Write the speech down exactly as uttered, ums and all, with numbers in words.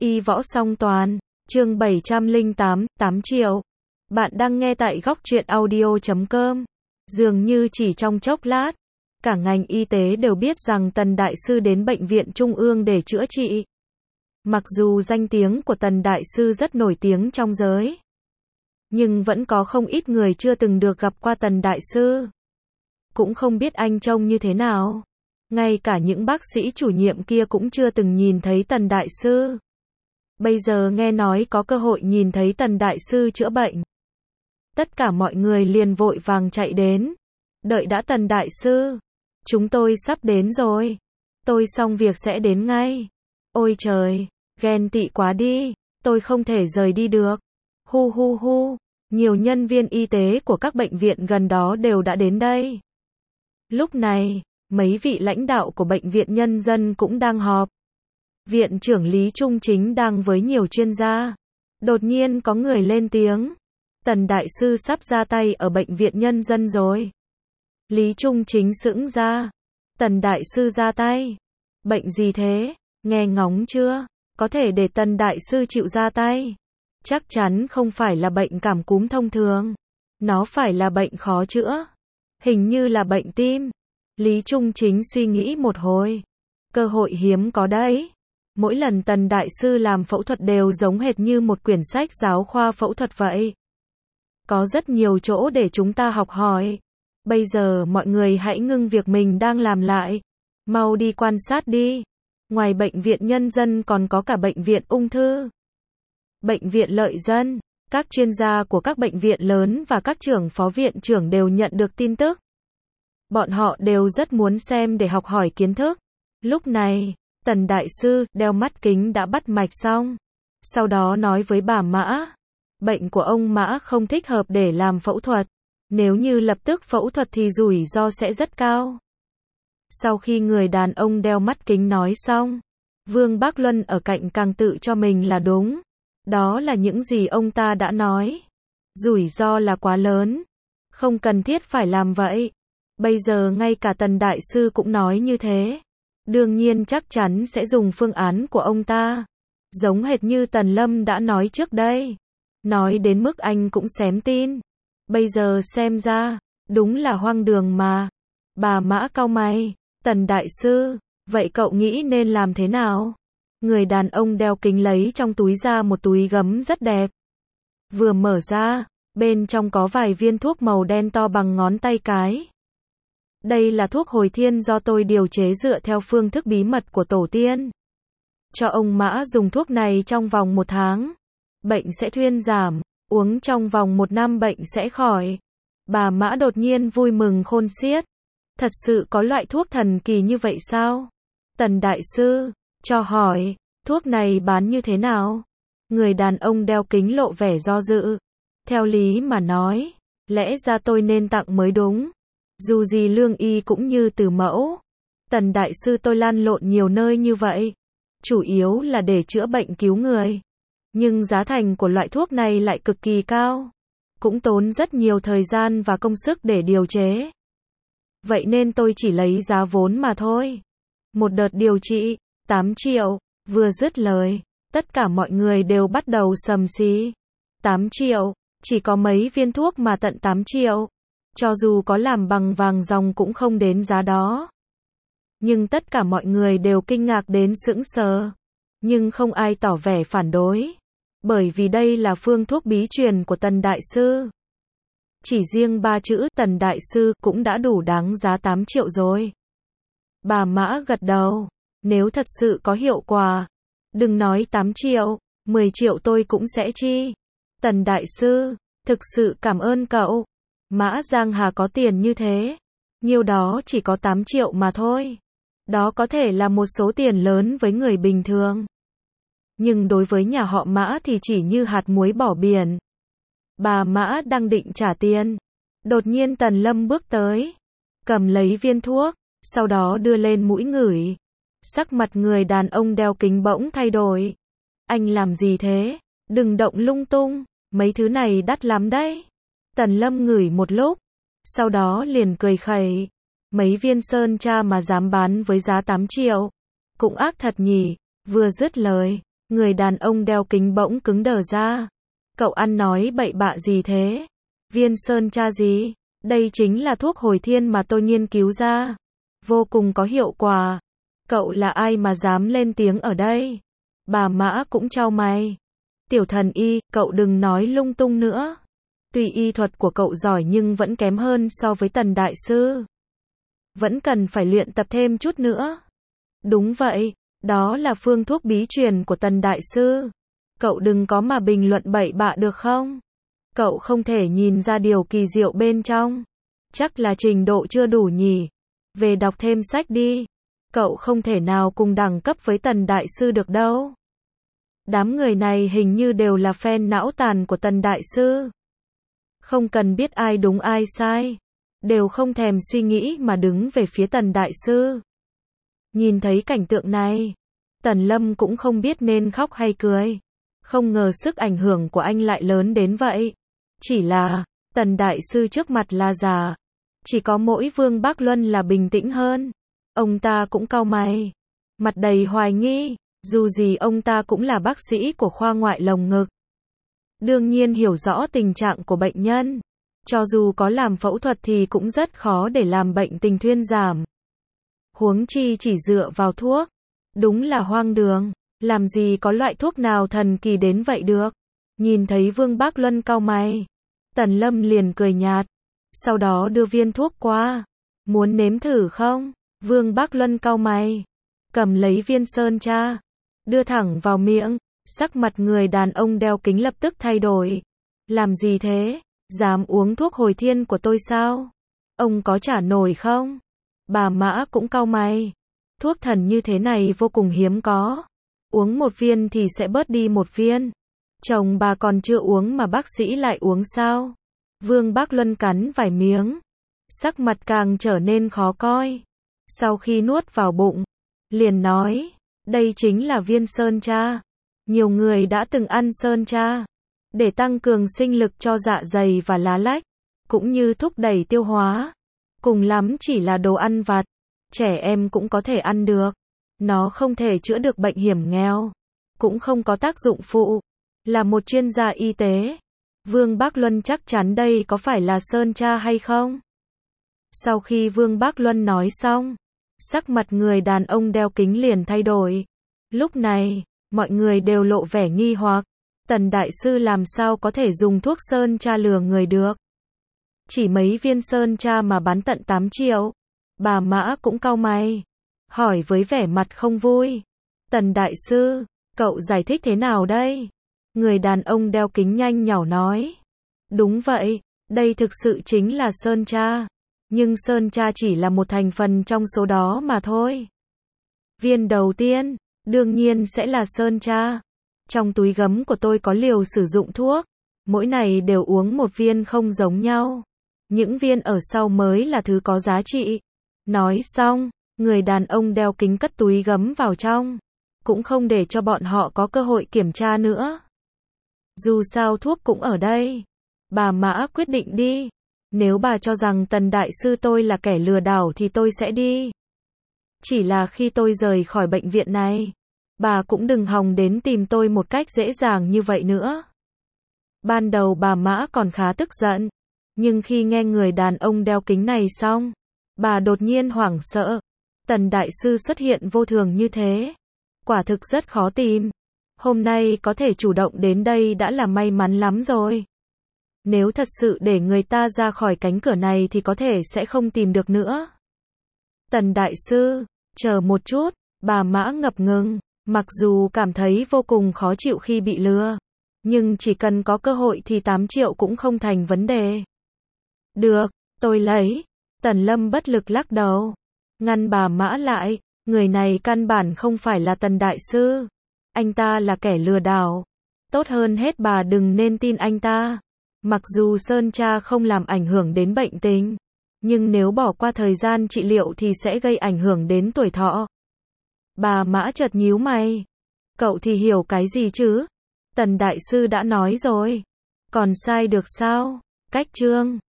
Y võ song toàn, chương bảy trăm lẻ tám, tám triệu. Bạn đang nghe tại góc truyện audio chấm com. Dường như chỉ trong chốc lát, cả ngành y tế đều biết rằng Tần Đại Sư đến Bệnh viện Trung ương để chữa trị. Mặc dù danh tiếng của Tần Đại Sư rất nổi tiếng trong giới, nhưng vẫn có không ít người chưa từng được gặp qua Tần Đại Sư. Cũng không biết anh trông như thế nào. Ngay cả những bác sĩ chủ nhiệm kia cũng chưa từng nhìn thấy Tần Đại Sư. Bây giờ nghe nói có cơ hội nhìn thấy Tần Đại Sư chữa bệnh, tất cả mọi người liền vội vàng chạy đến. Đợi đã Tần Đại Sư, chúng tôi sắp đến rồi. Tôi xong việc sẽ đến ngay. Ôi trời, ghen tị quá đi, tôi không thể rời đi được. Hu hu hu, nhiều nhân viên y tế của các bệnh viện gần đó đều đã đến đây. Lúc này, mấy vị lãnh đạo của Bệnh viện Nhân dân cũng đang họp. Viện trưởng Lý Trung Chính đang với nhiều chuyên gia. Đột nhiên có người lên tiếng. Tần Đại Sư sắp ra tay ở Bệnh viện Nhân dân rồi. Lý Trung Chính sững ra. Tần Đại Sư ra tay? Bệnh gì thế? Nghe ngóng chưa? Có thể để Tần Đại Sư chịu ra tay. Chắc chắn không phải là bệnh cảm cúm thông thường. Nó phải là bệnh khó chữa. Hình như là bệnh tim. Lý Trung Chính suy nghĩ một hồi. Cơ hội hiếm có đấy. Mỗi lần Tần Đại Sư làm phẫu thuật đều giống hệt như một quyển sách giáo khoa phẫu thuật vậy. Có rất nhiều chỗ để chúng ta học hỏi. Bây giờ mọi người hãy ngưng việc mình đang làm lại. Mau đi quan sát đi. Ngoài Bệnh viện Nhân dân còn có cả Bệnh viện Ung thư, Bệnh viện Lợi dân. Các chuyên gia của các bệnh viện lớn và các trưởng phó viện trưởng đều nhận được tin tức. Bọn họ đều rất muốn xem để học hỏi kiến thức. Lúc này, Tần Đại Sư đeo mắt kính đã bắt mạch xong. Sau đó nói với bà Mã. Bệnh của ông Mã không thích hợp để làm phẫu thuật. Nếu như lập tức phẫu thuật thì rủi ro sẽ rất cao. Sau khi người đàn ông đeo mắt kính nói xong, Vương Bác Luân ở cạnh càng tự cho mình là đúng. Đó là những gì ông ta đã nói. Rủi ro là quá lớn. Không cần thiết phải làm vậy. Bây giờ ngay cả Tần Đại Sư cũng nói như thế. Đương nhiên chắc chắn sẽ dùng phương án của ông ta. Giống hệt như Tần Lâm đã nói trước đây. Nói đến mức anh cũng xém tin. Bây giờ xem ra, đúng là hoang đường mà. Bà Mã cau mày. Tần Đại Sư, vậy cậu nghĩ nên làm thế nào? Người đàn ông đeo kính lấy trong túi ra một túi gấm rất đẹp. Vừa mở ra, bên trong có vài viên thuốc màu đen to bằng ngón tay cái. Đây là thuốc hồi thiên do tôi điều chế dựa theo phương thức bí mật của tổ tiên. Cho ông Mã dùng thuốc này trong vòng một tháng. Bệnh sẽ thuyên giảm, uống trong vòng một năm bệnh sẽ khỏi. Bà Mã đột nhiên vui mừng khôn xiết. Thật sự có loại thuốc thần kỳ như vậy sao? Tần Đại Sư, cho hỏi, thuốc này bán như thế nào? Người đàn ông đeo kính lộ vẻ do dự. Theo lý mà nói, lẽ ra tôi nên tặng mới đúng. Dù gì lương y cũng như từ mẫu. Tần Đại Sư tôi lăn lộn nhiều nơi như vậy. Chủ yếu là để chữa bệnh cứu người. Nhưng giá thành của loại thuốc này lại cực kỳ cao. Cũng tốn rất nhiều thời gian và công sức để điều chế. Vậy nên tôi chỉ lấy giá vốn mà thôi. Một đợt điều trị, tám triệu. Vừa dứt lời, tất cả mọi người đều bắt đầu sầm xí. tám triệu, chỉ có mấy viên thuốc mà tận tám triệu. Cho dù có làm bằng vàng ròng cũng không đến giá đó. Nhưng tất cả mọi người đều kinh ngạc đến sững sờ. Nhưng không ai tỏ vẻ phản đối. Bởi vì đây là phương thuốc bí truyền của Tần Đại Sư. Chỉ riêng ba chữ Tần Đại Sư cũng đã đủ đáng giá tám triệu rồi. Bà Mã gật đầu. Nếu thật sự có hiệu quả, đừng nói tám triệu, mười triệu tôi cũng sẽ chi. Tần Đại Sư, thực sự cảm ơn cậu. Mã Giang Hà có tiền như thế. Nhiêu đó chỉ có tám triệu mà thôi. Đó có thể là một số tiền lớn với người bình thường. Nhưng đối với nhà họ Mã thì chỉ như hạt muối bỏ biển. Bà Mã đang định trả tiền. Đột nhiên Tần Lâm bước tới. Cầm lấy viên thuốc. Sau đó đưa lên mũi ngửi. Sắc mặt người đàn ông đeo kính bỗng thay đổi. Anh làm gì thế? Đừng động lung tung. Mấy thứ này đắt lắm đấy. Tần Lâm ngửi một lúc. Sau đó liền cười khẩy. Mấy viên sơn tra mà dám bán với giá tám triệu. Cũng ác thật nhỉ. Vừa dứt lời, Người đàn ông đeo kính bỗng cứng đờ ra. Cậu ăn nói bậy bạ gì thế? Viên sơn tra gì? Đây chính là thuốc hồi thiên mà tôi nghiên cứu ra. Vô cùng có hiệu quả. Cậu là ai mà dám lên tiếng ở đây? Bà Mã cũng chau mày. Tiểu thần y, cậu đừng nói lung tung nữa. Tuy y thuật của cậu giỏi nhưng vẫn kém hơn so với Tần đại sư. Vẫn cần phải luyện tập thêm chút nữa. Đúng vậy, đó là phương thuốc bí truyền của Tần đại sư. Cậu đừng có mà bình luận bậy bạ được không? Cậu không thể nhìn ra điều kỳ diệu bên trong. Chắc là trình độ chưa đủ nhỉ. Về đọc thêm sách đi. Cậu không thể nào cùng đẳng cấp với Tần đại sư được đâu. Đám người này hình như đều là fan não tàn của Tần đại sư. Không cần biết ai đúng ai sai. Đều không thèm suy nghĩ mà đứng về phía Tần đại sư. Nhìn thấy cảnh tượng này, Tần Lâm cũng không biết nên khóc hay cười. Không ngờ sức ảnh hưởng của anh lại lớn đến vậy. Chỉ là, Tần đại sư trước mặt là giả. Chỉ có mỗi Vương Bác Luân là bình tĩnh hơn. Ông ta cũng cau mày. Mặt đầy hoài nghi. Dù gì ông ta cũng là bác sĩ của khoa ngoại lồng ngực. Đương nhiên hiểu rõ tình trạng của bệnh nhân. Cho dù có làm phẫu thuật thì cũng rất khó để làm bệnh tình thuyên giảm. Huống chi chỉ dựa vào thuốc. Đúng là hoang đường. Làm gì có loại thuốc nào thần kỳ đến vậy được. Nhìn thấy Vương Bác Luân cau mày, Tần Lâm liền cười nhạt. Sau đó đưa viên thuốc qua. Muốn nếm thử không? Vương Bác Luân cau mày. Cầm lấy viên sơn tra. Đưa thẳng vào miệng. Sắc mặt người đàn ông đeo kính lập tức thay đổi. Làm gì thế? Dám uống thuốc hồi thiên của tôi sao? Ông có trả nổi không? Bà Mã cũng cau mày. Thuốc thần như thế này vô cùng hiếm có. Uống một viên thì sẽ bớt đi một viên. Chồng bà còn chưa uống mà bác sĩ lại uống sao? Vương Bác Luân cắn vài miếng. Sắc mặt càng trở nên khó coi. Sau khi nuốt vào bụng, liền nói, đây chính là viên sơn tra. Nhiều người đã từng ăn sơn tra để tăng cường sinh lực cho dạ dày và lá lách, cũng như thúc đẩy tiêu hóa. Cùng lắm chỉ là đồ ăn vặt, trẻ em cũng có thể ăn được. Nó không thể chữa được bệnh hiểm nghèo, cũng không có tác dụng phụ. Là một chuyên gia y tế, Vương Bác Luân chắc chắn đây có phải là sơn tra hay không? Sau khi Vương Bác Luân nói xong, sắc mặt người đàn ông đeo kính liền thay đổi. Lúc này, mọi người đều lộ vẻ nghi hoặc. Tần đại sư làm sao có thể dùng thuốc sơn tra lừa người được? Chỉ mấy viên sơn tra mà bán tận tám triệu. Bà Mã cũng cau mày, hỏi với vẻ mặt không vui. Tần đại sư, cậu giải thích thế nào đây? Người đàn ông đeo kính nhanh nhỏ nói. Đúng vậy, đây thực sự chính là sơn tra. Nhưng sơn tra chỉ là một thành phần trong số đó mà thôi. Viên đầu tiên, đương nhiên sẽ là sơn tra. Trong túi gấm của tôi có liều sử dụng thuốc. Mỗi này đều uống một viên không giống nhau. Những viên ở sau mới là thứ có giá trị. Nói xong, người đàn ông đeo kính cất túi gấm vào trong. Cũng không để cho bọn họ có cơ hội kiểm tra nữa. Dù sao thuốc cũng ở đây. Bà Mã quyết định đi. Nếu bà cho rằng Tần đại sư tôi là kẻ lừa đảo thì tôi sẽ đi. Chỉ là khi tôi rời khỏi bệnh viện này, bà cũng đừng hòng đến tìm tôi một cách dễ dàng như vậy nữa. Ban đầu bà Mã còn khá tức giận. Nhưng khi nghe người đàn ông đeo kính này xong, bà đột nhiên hoảng sợ. Tần đại sư xuất hiện vô thường như thế. Quả thực rất khó tìm. Hôm nay có thể chủ động đến đây đã là may mắn lắm rồi. Nếu thật sự để người ta ra khỏi cánh cửa này thì có thể sẽ không tìm được nữa. Tần đại sư, chờ một chút, bà Mã ngập ngừng. Mặc dù cảm thấy vô cùng khó chịu khi bị lừa, nhưng chỉ cần có cơ hội thì tám triệu cũng không thành vấn đề. Được, tôi lấy. Tần Lâm bất lực lắc đầu, ngăn bà Mã lại. Người này căn bản không phải là Tần đại sư. Anh ta là kẻ lừa đảo. Tốt hơn hết bà đừng nên tin anh ta. Mặc dù sơn tra không làm ảnh hưởng đến bệnh tình, nhưng nếu bỏ qua thời gian trị liệu thì sẽ gây ảnh hưởng đến tuổi thọ. Bà Mã chợt nhíu mày. Cậu thì hiểu cái gì chứ? Tần đại sư đã nói rồi. Còn sai được sao? Cách chương